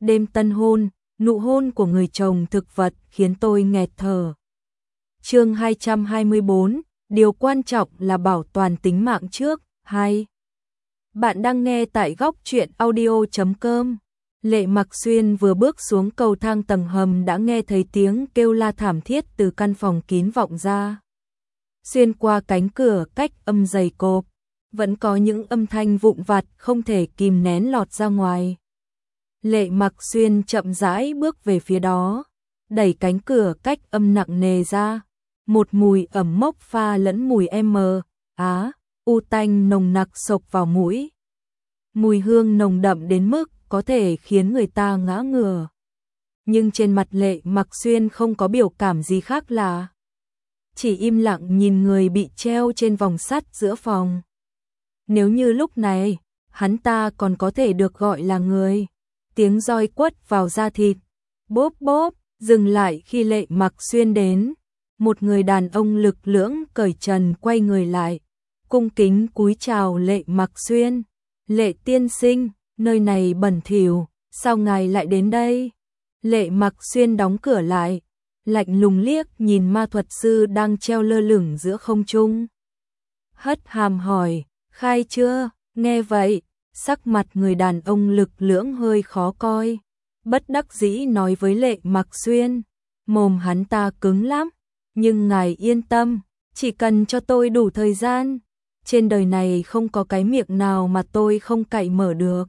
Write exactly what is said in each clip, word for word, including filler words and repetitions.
đêm tân hôn, nụ hôn của người chồng thực vật khiến tôi nghẹt thở. Chương hai trăm hai mươi bốn, điều quan trọng là bảo toàn tính mạng trước. Hai. Bạn đang nghe tại góc truyện audio chấm com. Lệ Mặc Xuyên vừa bước xuống cầu thang tầng hầm đã nghe thấy tiếng kêu la thảm thiết từ căn phòng kín vọng ra. Xuyên qua cánh cửa cách âm dày cộp, vẫn có những âm thanh vụn vặt không thể kìm nén lọt ra ngoài. Lệ Mặc Xuyên chậm rãi bước về phía đó, đẩy cánh cửa cách âm nặng nề ra. Một mùi ẩm mốc pha lẫn mùi M, á, u tanh nồng nặc xộc vào mũi. Mùi hương nồng đậm đến mức có thể khiến người ta ngã ngửa. Nhưng trên mặt Lệ Mặc Xuyên không có biểu cảm gì khác lạ. Chỉ im lặng nhìn người bị treo trên vòng sắt giữa phòng. Nếu như lúc này, hắn ta còn có thể được gọi là người. Tiếng roi quất vào da thịt. Bốp bốp, dừng lại khi Lệ Mặc Xuyên đến. Một người đàn ông lực lưỡng cởi trần quay người lại. Cung kính cúi chào Lệ Mặc Xuyên. Lệ tiên sinh, nơi này bẩn thỉu, sao ngài lại đến đây? Lệ Mặc Xuyên đóng cửa lại, lạnh lùng liếc nhìn ma thuật sư đang treo lơ lửng giữa không trung. Hất hàm hỏi, khai chưa? Nghe vậy, sắc mặt người đàn ông lực lưỡng hơi khó coi. Bất đắc dĩ nói với Lệ Mặc Xuyên, mồm hắn ta cứng lắm, nhưng ngài yên tâm, chỉ cần cho tôi đủ thời gian, trên đời này không có cái miệng nào mà tôi không cạy mở được.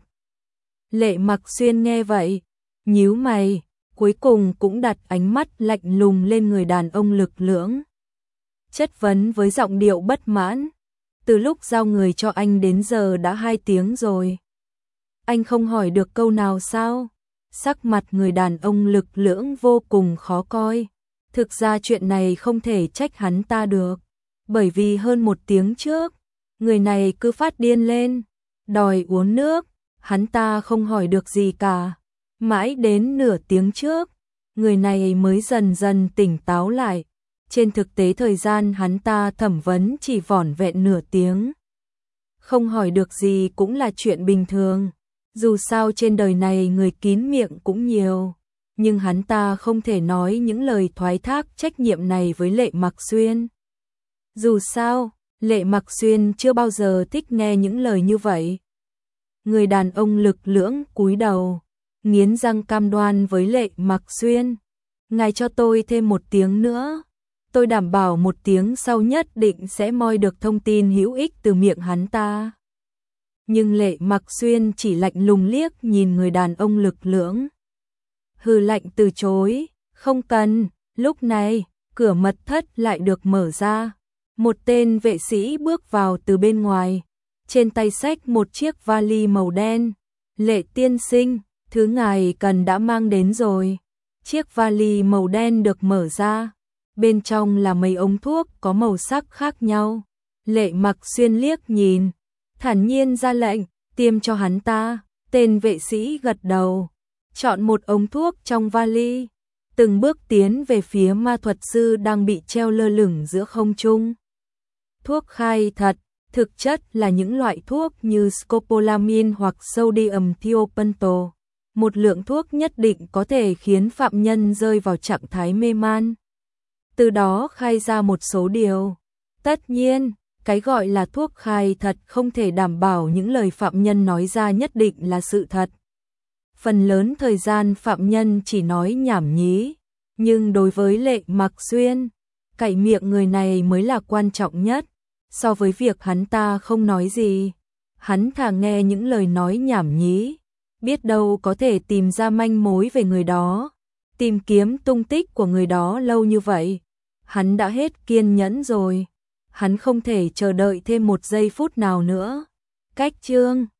Lệ Mặc Xuyên nghe vậy, nhíu mày, cuối cùng cũng đặt ánh mắt lạnh lùng lên người đàn ông lực lưỡng. Chất vấn với giọng điệu bất mãn, từ lúc giao người cho anh đến giờ đã hai tiếng rồi. Anh không hỏi được câu nào sao? Sắc mặt người đàn ông lực lưỡng vô cùng khó coi. Thực ra chuyện này không thể trách hắn ta được, bởi vì hơn một tiếng trước, người này cứ phát điên lên, đòi uống nước, hắn ta không hỏi được gì cả. Mãi đến nửa tiếng trước, người này mới dần dần tỉnh táo lại. Trên thực tế thời gian hắn ta thẩm vấn chỉ vỏn vẹn nửa tiếng. Không hỏi được gì cũng là chuyện bình thường, dù sao trên đời này người kín miệng cũng nhiều. Nhưng hắn ta không thể nói những lời thoái thác trách nhiệm này với Lệ Mặc Xuyên. Dù sao, Lệ Mặc Xuyên chưa bao giờ thích nghe những lời như vậy. Người đàn ông lực lưỡng cúi đầu, nghiến răng cam đoan với Lệ Mặc Xuyên. Ngài cho tôi thêm một tiếng nữa. Tôi đảm bảo một tiếng sau nhất định sẽ moi được thông tin hữu ích từ miệng hắn ta. Nhưng Lệ Mặc Xuyên chỉ lạnh lùng liếc nhìn người đàn ông lực lưỡng. Hừ lạnh từ chối, không cần. Lúc này, cửa mật thất lại được mở ra. Một tên vệ sĩ bước vào từ bên ngoài, trên tay xách một chiếc vali màu đen. Lệ tiên sinh, thứ ngài cần đã mang đến rồi. Chiếc vali màu đen được mở ra, bên trong là mấy ống thuốc có màu sắc khác nhau. Lệ Mặc Xuyên liếc nhìn, thản nhiên ra lệnh, tiêm cho hắn ta. Tên vệ sĩ gật đầu, chọn một ống thuốc trong vali, từng bước tiến về phía ma thuật sư đang bị treo lơ lửng giữa không trung. Thuốc khai thật, thực chất là những loại thuốc như scopolamine hoặc sodium thiopental. Một lượng thuốc nhất định có thể khiến phạm nhân rơi vào trạng thái mê man, từ đó khai ra một số điều. Tất nhiên, cái gọi là thuốc khai thật không thể đảm bảo những lời phạm nhân nói ra nhất định là sự thật. Phần lớn thời gian phạm nhân chỉ nói nhảm nhí, nhưng đối với Lệ Mặc Xuyên, cạy miệng người này mới là quan trọng nhất. So với việc hắn ta không nói gì, hắn thà nghe những lời nói nhảm nhí, biết đâu có thể tìm ra manh mối về người đó. Tìm kiếm tung tích của người đó lâu như vậy, hắn đã hết kiên nhẫn rồi. Hắn không thể chờ đợi thêm một giây phút nào nữa. Cách chương